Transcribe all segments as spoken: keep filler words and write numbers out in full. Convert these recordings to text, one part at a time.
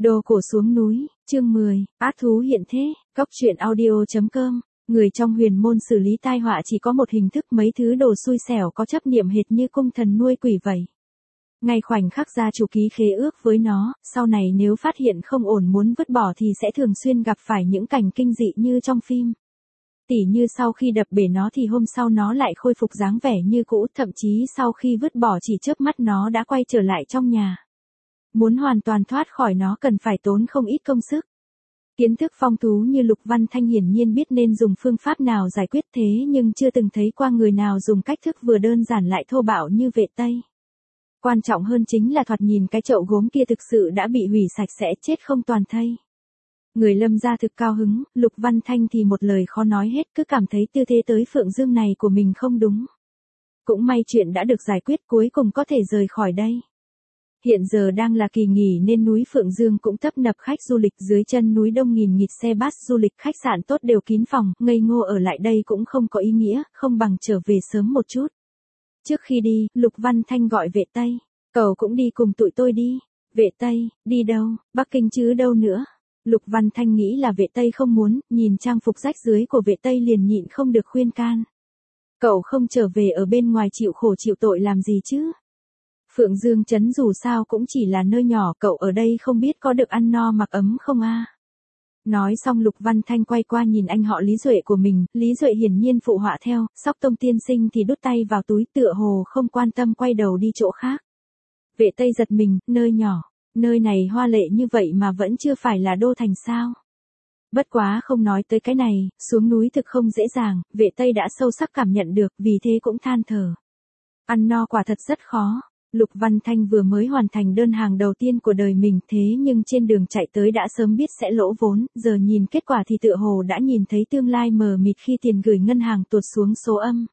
Đồ cổ xuống núi, chương mười, ác thú hiện thế, cóc truyện audio.com. Người trong huyền môn xử lý tai họa chỉ có một hình thức, mấy thứ đồ xui xẻo có chấp niệm hệt như cung thần nuôi quỷ vậy. Ngay khoảnh khắc gia chủ ký khế ước với nó, sau này nếu phát hiện không ổn muốn vứt bỏ thì sẽ thường xuyên gặp phải những cảnh kinh dị như trong phim. Tỉ như sau khi đập bể nó thì hôm sau nó lại khôi phục dáng vẻ như cũ, thậm chí sau khi vứt bỏ chỉ chớp mắt nó đã quay trở lại trong nhà. Muốn hoàn toàn thoát khỏi nó cần phải tốn không ít công sức. Kiến thức phong thú như Lục Văn Thanh hiển nhiên biết nên dùng phương pháp nào giải quyết, thế nhưng chưa từng thấy qua người nào dùng cách thức vừa đơn giản lại thô bạo như vệ Tây. Quan trọng hơn chính là thoạt nhìn cái chậu gốm kia thực sự đã bị hủy sạch sẽ, chết không toàn thây. Người Lâm gia thực cao hứng, Lục Văn Thanh thì một lời khó nói hết, cứ cảm thấy tư thế tới Phượng Dương này của mình không đúng. Cũng may chuyện đã được giải quyết, cuối cùng có thể rời khỏi đây. Hiện giờ đang là kỳ nghỉ nên núi Phượng Dương cũng tấp nập khách du lịch, dưới chân núi đông nghìn nghịt xe bus du lịch, khách sạn tốt đều kín phòng, ngây ngô ở lại đây cũng không có ý nghĩa, không bằng trở về sớm một chút. Trước khi đi, Lục Văn Thanh gọi vệ Tây, cậu cũng đi cùng tụi tôi đi. Vệ Tây, đi đâu, Bắc Kinh chứ đâu nữa. Lục Văn Thanh nghĩ là vệ Tây không muốn, nhìn trang phục rách rưới của vệ Tây liền nhịn không được khuyên can. Cậu không trở về ở bên ngoài chịu khổ chịu tội làm gì chứ? Phượng Dương trấn dù sao cũng chỉ là nơi nhỏ, cậu ở đây không biết có được ăn no mặc ấm không a? À? Nói xong Lục Văn Thanh quay qua nhìn anh họ Lý Duệ của mình, Lý Duệ hiển nhiên phụ họa theo, Sóc Tông tiên sinh thì đút tay vào túi tựa hồ không quan tâm quay đầu đi chỗ khác. Vệ Tây giật mình, nơi nhỏ, nơi này hoa lệ như vậy mà vẫn chưa phải là đô thành sao? Bất quá không nói tới cái này, xuống núi thực không dễ dàng, vệ Tây đã sâu sắc cảm nhận được, vì thế cũng than thở. Ăn no quả thật rất khó. Lục Văn Thanh vừa mới hoàn thành đơn hàng đầu tiên của đời mình, thế nhưng trên đường chạy tới đã sớm biết sẽ lỗ vốn, giờ nhìn kết quả thì tựa hồ đã nhìn thấy tương lai mờ mịt khi tiền gửi ngân hàng tuột xuống số âm.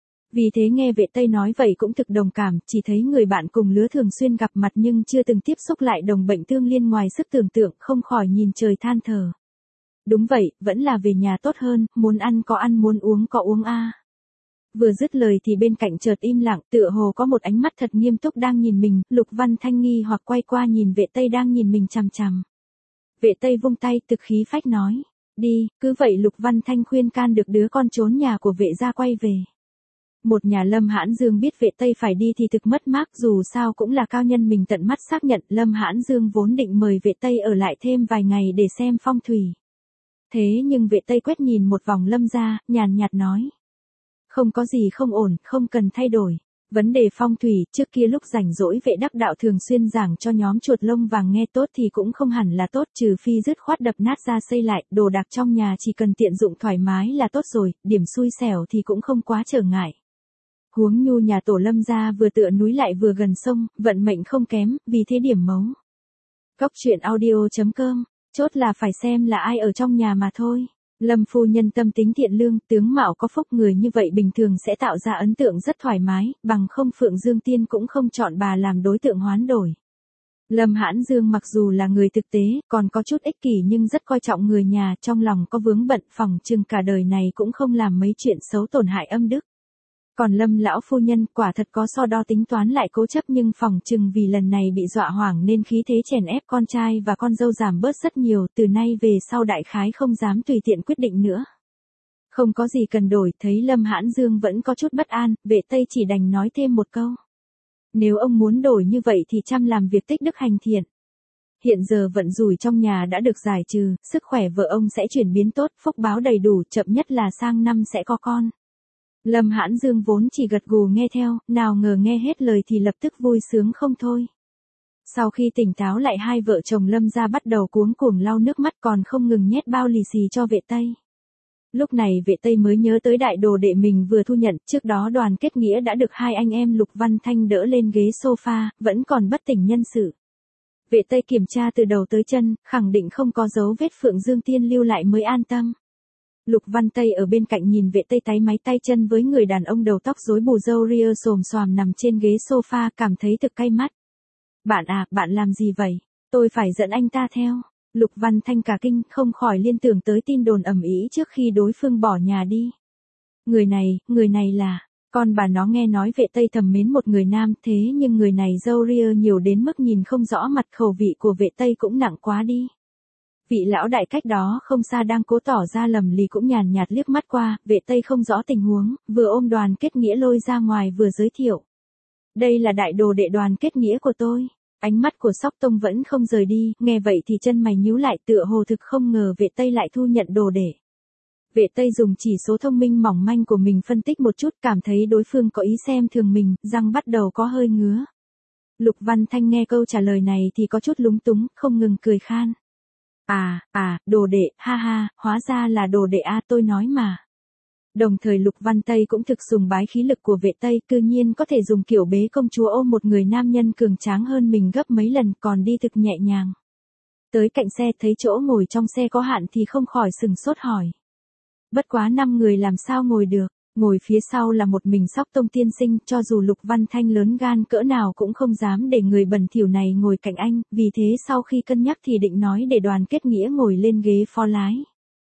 Vì thế nghe vệ Tây nói vậy cũng thực đồng cảm, chỉ thấy người bạn cùng lứa thường xuyên gặp mặt nhưng chưa từng tiếp xúc lại đồng bệnh tương liên ngoài sức tưởng tượng, không khỏi nhìn trời than thở. Đúng vậy, vẫn là về nhà tốt hơn, muốn ăn có ăn, muốn uống có uống a. À. Vừa dứt lời thì bên cạnh chợt im lặng, tựa hồ có một ánh mắt thật nghiêm túc đang nhìn mình, Lục Văn Thanh nghi hoặc quay qua nhìn vệ Tây đang nhìn mình chằm chằm. Vệ Tây vung tay thực khí phách nói, đi, cứ vậy Lục Văn Thanh khuyên can được đứa con trốn nhà của vệ gia quay về. Một nhà Lâm Hãn Dương biết vệ Tây phải đi thì thực mất mát, dù sao cũng là cao nhân mình tận mắt xác nhận, Lâm Hãn Dương vốn định mời vệ Tây ở lại thêm vài ngày để xem phong thủy. Thế nhưng vệ Tây quét nhìn một vòng Lâm gia, nhàn nhạt nói. Không có gì không ổn, không cần thay đổi. Vấn đề phong thủy, trước kia lúc rảnh rỗi vệ đắc đạo thường xuyên giảng cho nhóm chuột lông vàng nghe tốt thì cũng không hẳn là tốt, trừ phi dứt khoát đập nát ra xây lại, đồ đạc trong nhà chỉ cần tiện dụng thoải mái là tốt rồi, điểm xui xẻo thì cũng không quá trở ngại. Huống nhu nhà tổ Lâm gia vừa tựa núi lại vừa gần sông, vận mệnh không kém, vì thế điểm mấu. Cóc truyện audio.com, chốt là phải xem là ai ở trong nhà mà thôi. Lâm phu nhân tâm tính thiện lương, tướng mạo có phúc, người như vậy bình thường sẽ tạo ra ấn tượng rất thoải mái, bằng không Phượng Dương Tiên cũng không chọn bà làm đối tượng hoán đổi. Lâm Hãn Dương mặc dù là người thực tế, còn có chút ích kỷ nhưng rất coi trọng người nhà, trong lòng có vướng bận, phỏng chừng cả đời này cũng không làm mấy chuyện xấu tổn hại âm đức. Còn Lâm lão phu nhân quả thật có so đo tính toán lại cố chấp, nhưng phỏng chừng vì lần này bị dọa hoảng nên khí thế chèn ép con trai và con dâu giảm bớt rất nhiều, từ nay về sau đại khái không dám tùy tiện quyết định nữa. Không có gì cần đổi, thấy Lâm Hãn Dương vẫn có chút bất an, vệ Tây chỉ đành nói thêm một câu. Nếu ông muốn đổi như vậy thì chăm làm việc tích đức hành thiện. Hiện giờ vận rủi trong nhà đã được giải trừ, sức khỏe vợ ông sẽ chuyển biến tốt, phúc báo đầy đủ, chậm nhất là sang năm sẽ có con. Lâm Hãn Dương vốn chỉ gật gù nghe theo, nào ngờ nghe hết lời thì lập tức vui sướng không thôi. Sau khi tỉnh táo lại, hai vợ chồng Lâm gia bắt đầu cuống cuồng lau nước mắt, còn không ngừng nhét bao lì xì cho vệ Tây. Lúc này vệ Tây mới nhớ tới đại đồ đệ mình vừa thu nhận, trước đó Đoàn Kết Nghĩa đã được hai anh em Lục Văn Thanh đỡ lên ghế sofa, vẫn còn bất tỉnh nhân sự. Vệ Tây kiểm tra từ đầu tới chân, khẳng định không có dấu vết Phượng Dương Tiên lưu lại mới an tâm. Lục Văn Tây ở bên cạnh nhìn vệ Tây táy máy tay chân với người đàn ông đầu tóc rối bù râu ria xồm xoàm nằm trên ghế sofa, cảm thấy thực cay mắt. Bạn à, bạn làm gì vậy? Tôi phải dẫn anh ta theo. Lục Văn Thanh cả kinh, không khỏi liên tưởng tới tin đồn ầm ĩ trước khi đối phương bỏ nhà đi. Người này, người này là... Con bà nó nghe nói vệ Tây thầm mến một người nam thế nhưng người này râu ria nhiều đến mức nhìn không rõ mặt, khẩu vị của vệ Tây cũng nặng quá đi. Vị lão đại cách đó không xa đang cố tỏ ra lầm lì cũng nhàn nhạt liếc mắt qua, vệ Tây không rõ tình huống, vừa ôm Đoàn Kết Nghĩa lôi ra ngoài vừa giới thiệu. Đây là đại đồ đệ Đoàn Kết Nghĩa của tôi. Ánh mắt của Sóc Tông vẫn không rời đi, nghe vậy thì chân mày nhíu lại, tựa hồ thực không ngờ vệ Tây lại thu nhận đồ đệ. Vệ Tây dùng chỉ số thông minh mỏng manh của mình phân tích một chút, cảm thấy đối phương có ý xem thường mình, răng bắt đầu có hơi ngứa. Lục Văn Thanh nghe câu trả lời này thì có chút lúng túng, không ngừng cười khan. À, à, đồ đệ, ha ha, hóa ra là đồ đệ a, tôi nói mà. Đồng thời Lục Văn Tây cũng thực sùng bái khí lực của vệ Tây, cư nhiên có thể dùng kiểu bế công chúa ôm một người nam nhân cường tráng hơn mình gấp mấy lần, còn đi thực nhẹ nhàng. Tới cạnh xe thấy chỗ ngồi trong xe có hạn thì không khỏi sừng sốt hỏi. Bất quá năm người làm sao ngồi được, ngồi phía sau là một mình Sóc Tông tiên sinh, cho dù Lục Văn Thanh lớn gan cỡ nào cũng không dám để người bẩn thỉu này ngồi cạnh anh, vì thế sau khi cân nhắc thì định nói để Đoàn Kết Nghĩa ngồi lên ghế phó lái.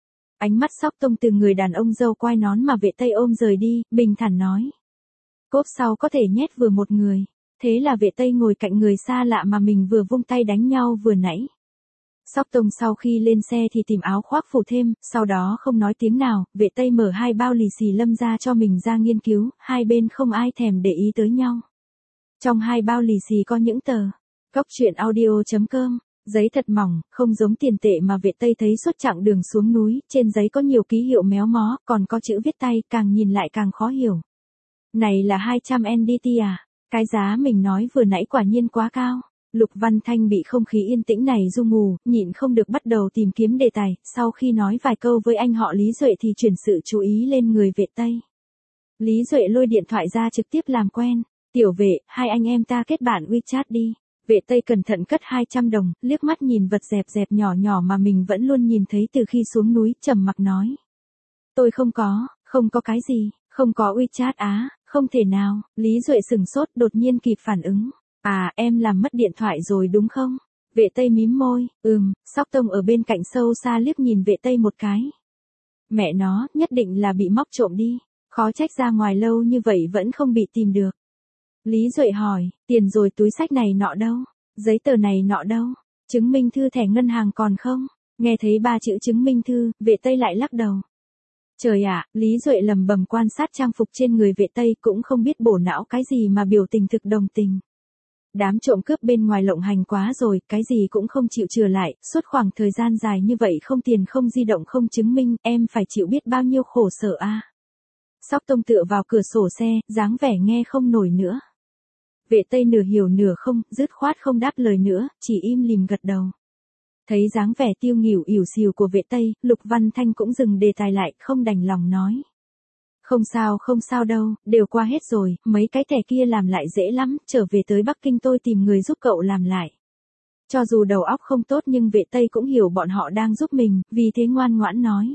Ánh mắt Sóc Tông từ người đàn ông râu quai nón mà vệ Tây ôm rời đi, bình thản nói. Cốp sau có thể nhét vừa một người, thế là vệ Tây ngồi cạnh người xa lạ mà mình vừa vung tay đánh nhau vừa nãy. Sóc Tông sau khi lên xe thì tìm áo khoác phủ thêm, sau đó không nói tiếng nào, vệ Tây mở hai bao lì xì lâm ra cho mình ra nghiên cứu, hai bên không ai thèm để ý tới nhau. Trong hai bao lì xì có những tờ, cóc truyện audio chấm com, giấy thật mỏng, không giống tiền tệ mà vệ Tây thấy suốt chặng đường xuống núi, trên giấy có nhiều ký hiệu méo mó, còn có chữ viết tay, càng nhìn lại càng khó hiểu. Này là hai trăm en đê tê à? Cái giá mình nói vừa nãy quả nhiên quá cao. Lục Văn Thanh bị không khí yên tĩnh này du ngủ, nhịn không được bắt đầu tìm kiếm đề tài, sau khi nói vài câu với anh họ Lý Duệ thì chuyển sự chú ý lên người vệ Tây. Lý Duệ lôi điện thoại ra trực tiếp làm quen, tiểu vệ, hai anh em ta kết bạn WeChat đi. Vệ Tây cẩn thận cất hai trăm đồng, liếc mắt nhìn vật dẹp dẹp nhỏ nhỏ mà mình vẫn luôn nhìn thấy từ khi xuống núi, trầm mặc nói. Tôi không có, không có cái gì, không có WeChat á, không thể nào, Lý Duệ sừng sốt đột nhiên kịp phản ứng. À, em làm mất điện thoại rồi đúng không? Vệ Tây mím môi, ừm, Sóc Tông ở bên cạnh sâu xa liếc nhìn vệ Tây một cái. Mẹ nó, nhất định là bị móc trộm đi, khó trách ra ngoài lâu như vậy vẫn không bị tìm được. Lý Duệ hỏi, tiền rồi túi xách này nọ đâu? Giấy tờ này nọ đâu? Chứng minh thư thẻ ngân hàng còn không? Nghe thấy ba chữ chứng minh thư, vệ Tây lại lắc đầu. Trời ạ, Lý Duệ lầm bầm quan sát trang phục trên người vệ Tây cũng không biết bổ não cái gì mà biểu tình thực đồng tình. Đám trộm cướp bên ngoài lộng hành quá rồi, cái gì cũng không chịu chừa lại, suốt khoảng thời gian dài như vậy không tiền không di động không chứng minh, em phải chịu biết bao nhiêu khổ sở a. À. Sóc Tông tựa vào cửa sổ xe, dáng vẻ nghe không nổi nữa. Vệ Tây nửa hiểu nửa không, dứt khoát không đáp lời nữa, chỉ im lìm gật đầu. Thấy dáng vẻ tiêu nghỉu ỉu xìu của vệ Tây, Lục Văn Thanh cũng dừng đề tài lại, không đành lòng nói. Không sao không sao đâu, đều qua hết rồi, mấy cái thẻ kia làm lại dễ lắm, trở về tới Bắc Kinh tôi tìm người giúp cậu làm lại. Cho dù đầu óc không tốt nhưng vệ Tây cũng hiểu bọn họ đang giúp mình, vì thế ngoan ngoãn nói.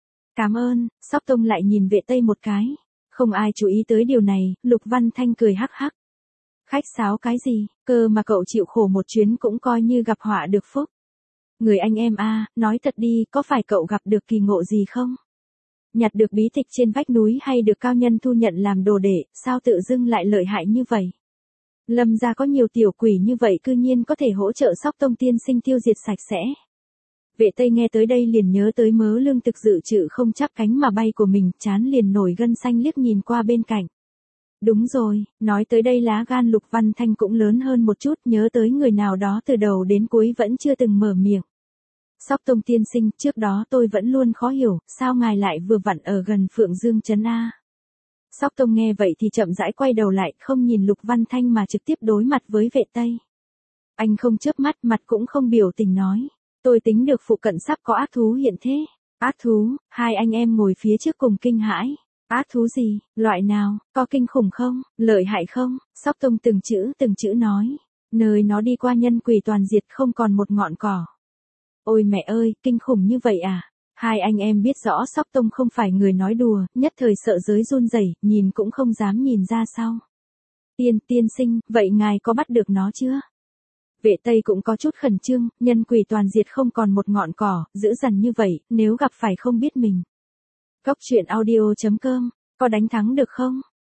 Cảm ơn, Sóc Tông lại nhìn vệ Tây một cái. Không ai chú ý tới điều này, Lục Văn Thanh cười hắc hắc. Khách sáo cái gì, cơ mà cậu chịu khổ một chuyến cũng coi như gặp họa được phúc. Người anh em a, nói thật đi, có phải cậu gặp được kỳ ngộ gì không? Nhặt được bí tịch trên vách núi hay được cao nhân thu nhận làm đồ đệ, sao tự dưng lại lợi hại như vậy? Lâm gia có nhiều tiểu quỷ như vậy cư nhiên có thể hỗ trợ Sóc Tông tiên sinh tiêu diệt sạch sẽ. Vệ Tây nghe tới đây liền nhớ tới mớ lương thực dự trữ không chắp cánh mà bay của mình, chán liền nổi gân xanh liếc nhìn qua bên cạnh. Đúng rồi, nói tới đây lá gan Lục Văn Thanh cũng lớn hơn một chút, nhớ tới người nào đó từ đầu đến cuối vẫn chưa từng mở miệng. Sóc Tông tiên sinh, trước đó tôi vẫn luôn khó hiểu, sao ngài lại vừa vặn ở gần Phượng Dương Trấn A. Sóc Tông nghe vậy thì chậm rãi quay đầu lại, không nhìn Lục Văn Thanh mà trực tiếp đối mặt với vệ Tây. Anh không chớp mắt, mặt cũng không biểu tình nói. Tôi tính được phụ cận sắp có ác thú hiện thế. Ác thú, hai anh em ngồi phía trước cùng kinh hãi. Ác thú gì, loại nào, có kinh khủng không, lợi hại không? Sóc Tông từng chữ từng chữ nói. Nơi nó đi qua nhân quỷ toàn diệt không còn một ngọn cỏ. Ôi mẹ ơi, kinh khủng như vậy à? Hai anh em biết rõ Sóc Tông không phải người nói đùa, nhất thời sợ giới run rẩy, nhìn cũng không dám nhìn ra sau. Tiên, tiên sinh, vậy ngài có bắt được nó chưa? Vệ Tây cũng có chút khẩn trương, nhân quỷ toàn diệt không còn một ngọn cỏ, dữ dằn như vậy, nếu gặp phải không biết mình. Cóc truyện audio chấm com, có đánh thắng được không?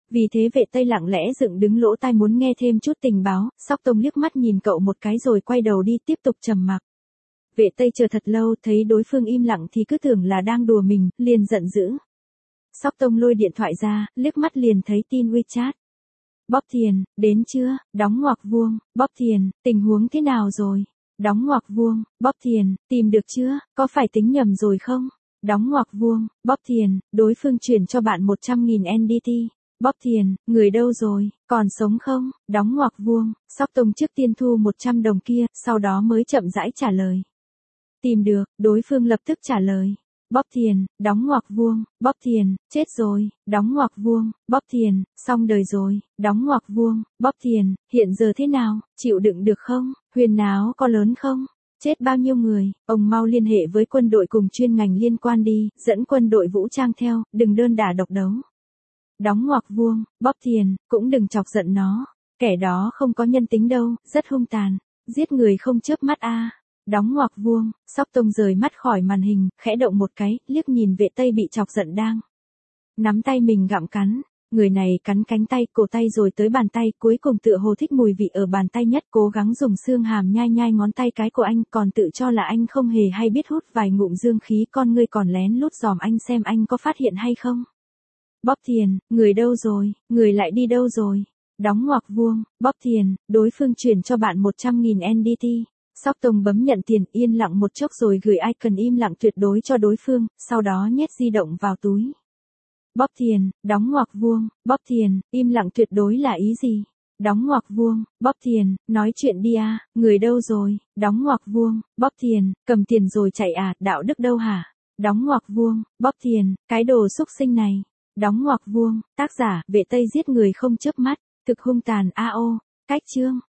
Vì thế vệ Tây lặng lẽ dựng đứng lỗ tai muốn nghe thêm chút tình báo, Sóc Tông liếc mắt nhìn cậu một cái rồi quay đầu đi tiếp tục trầm mặc. Vệ Tây chờ thật lâu thấy đối phương im lặng thì cứ tưởng là đang đùa mình, liền giận dữ. Sóc Tông lôi điện thoại ra, liếc mắt liền thấy tin WeChat. Bóp Thiền, đến chưa, đóng ngoặc vuông, Bóp Thiền, tình huống thế nào rồi? Đóng ngoặc vuông, Bóp Thiền, tìm được chưa, có phải tính nhầm rồi không? Đóng ngoặc vuông, Bóp Thiền, đối phương chuyển cho bạn một trăm nghìn en đê tê. Bóp Thiền, người đâu rồi, còn sống không? Đóng ngoặc vuông, Sóc Tông trước tiên thu một trăm đồng kia, sau đó mới chậm rãi trả lời. Tìm được, đối phương lập tức trả lời. Bóp Thiền, đóng ngoặc vuông, Bóp Thiền, chết rồi, đóng ngoặc vuông, Bóp Thiền, xong đời rồi, đóng ngoặc vuông, Bóp Thiền, hiện giờ thế nào, chịu đựng được không, huyên náo có lớn không, chết bao nhiêu người, ông mau liên hệ với quân đội cùng chuyên ngành liên quan đi, dẫn quân đội vũ trang theo, đừng đơn đả độc đấu. Đóng ngoặc vuông, Bóp Thiền, cũng đừng chọc giận nó, kẻ đó không có nhân tính đâu, rất hung tàn, giết người không chớp mắt a. Đóng ngoặc vuông, Sóc Tông rời mắt khỏi màn hình, khẽ động một cái, liếc nhìn vệ Tây bị chọc giận đang nắm tay mình gặm cắn, người này cắn cánh tay, cổ tay rồi tới bàn tay, cuối cùng tựa hồ thích mùi vị ở bàn tay nhất, cố gắng dùng xương hàm nhai nhai ngón tay cái của anh, còn tự cho là anh không hề hay biết hút vài ngụm dương khí, con ngươi còn lén lút dòm anh xem anh có phát hiện hay không. Bóp Thiền, người đâu rồi, người lại đi đâu rồi? Đóng ngoặc vuông, Bóp Thiền, đối phương chuyển cho bạn một trăm nghìn en đê tê. Sóc Tông bấm nhận tiền, yên lặng một chốc rồi gửi icon im lặng tuyệt đối cho đối phương, sau đó nhét di động vào túi. Bóp Thiền, đóng ngoặc vuông, Bóp Thiền, im lặng tuyệt đối là ý gì? Đóng ngoặc vuông, Bóp Thiền, nói chuyện đi à, người đâu rồi? Đóng ngoặc vuông, Bóp Thiền, cầm tiền rồi chạy à, đạo đức đâu hả? Đóng ngoặc vuông, Bóp Thiền, cái đồ xúc sinh này. Đóng ngoặc vuông, tác giả, vệ Tây giết người không chớp mắt, thực hung tàn a o, cách chương.